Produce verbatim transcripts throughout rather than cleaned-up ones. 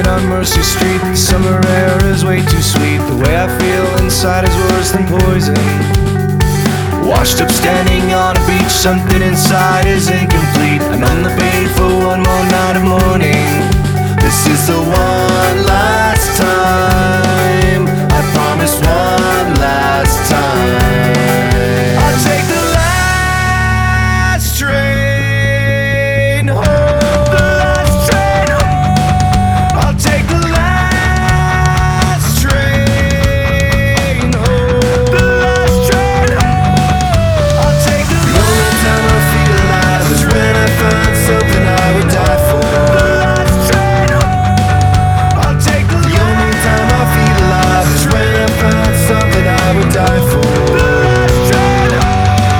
night on Mercy Street. The summer air is way too sweet. The way I feel inside is worse than poison. Washed up standing on a beach, something inside is incomplete. I'm on the bait for one more night of mourning. This is the one last time, I promise one last time. I'll take the last train home. The last train home. I'll take the last train home. The last train home. I'll take the The only time I feel alive is when I find something I would die for. The last train home. I'll take the The only time I feel alive is when I find something I would die for. The last train home.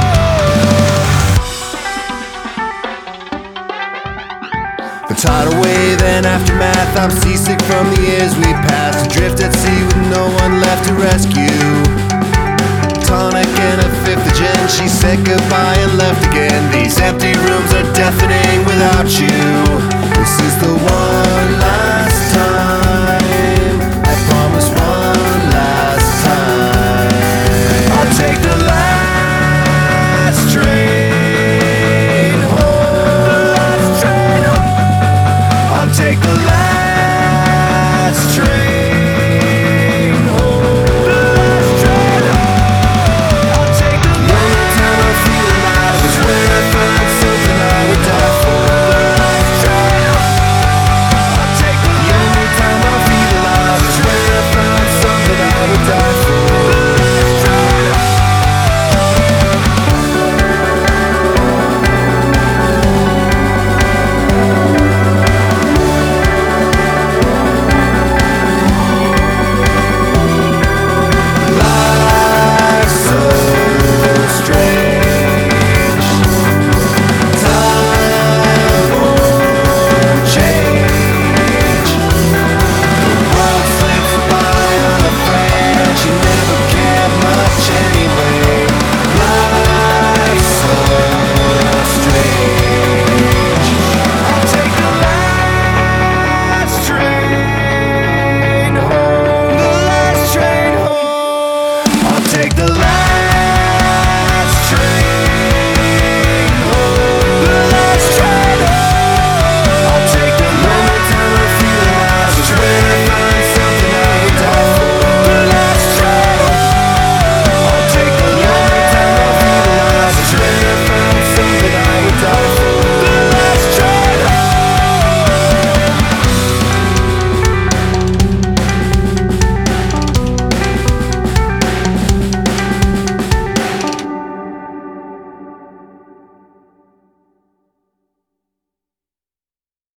The tidal wave and aftermath, I'm seasick from the years we passed. Adrift at sea with no one left to rescue. Tonic and a fifth of gin, she said goodbye and left again. These empty rooms are deafening without you. This is the one